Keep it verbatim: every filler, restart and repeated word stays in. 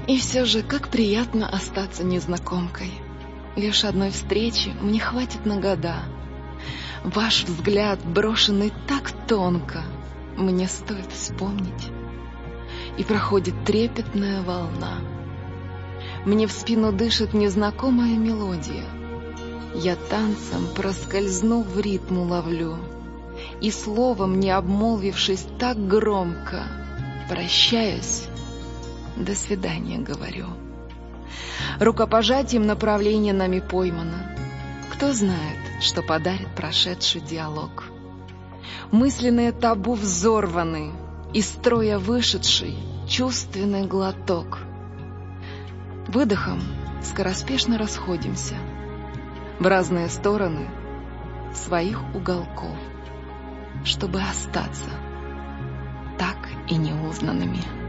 И все же, как приятно остаться незнакомкой. Лишь одной встречи мне хватит на года. Ваш взгляд, брошенный так тонко, мне стоит вспомнить. И проходит трепетная волна. Мне в спину дышит незнакомая мелодия. Я танцем, проскользнув в ритм, ловлю. И словом, не обмолвившись так громко, прощаюсь, до свидания говорю. Рукопожатием направление нами поймано. Кто знает, что подарит прошедший диалог. Мысленные табу взорваны, из строя вышедший чувственный глоток. Выдохом скороспешно расходимся в разные стороны своих уголков, чтобы остаться так и неузнанными.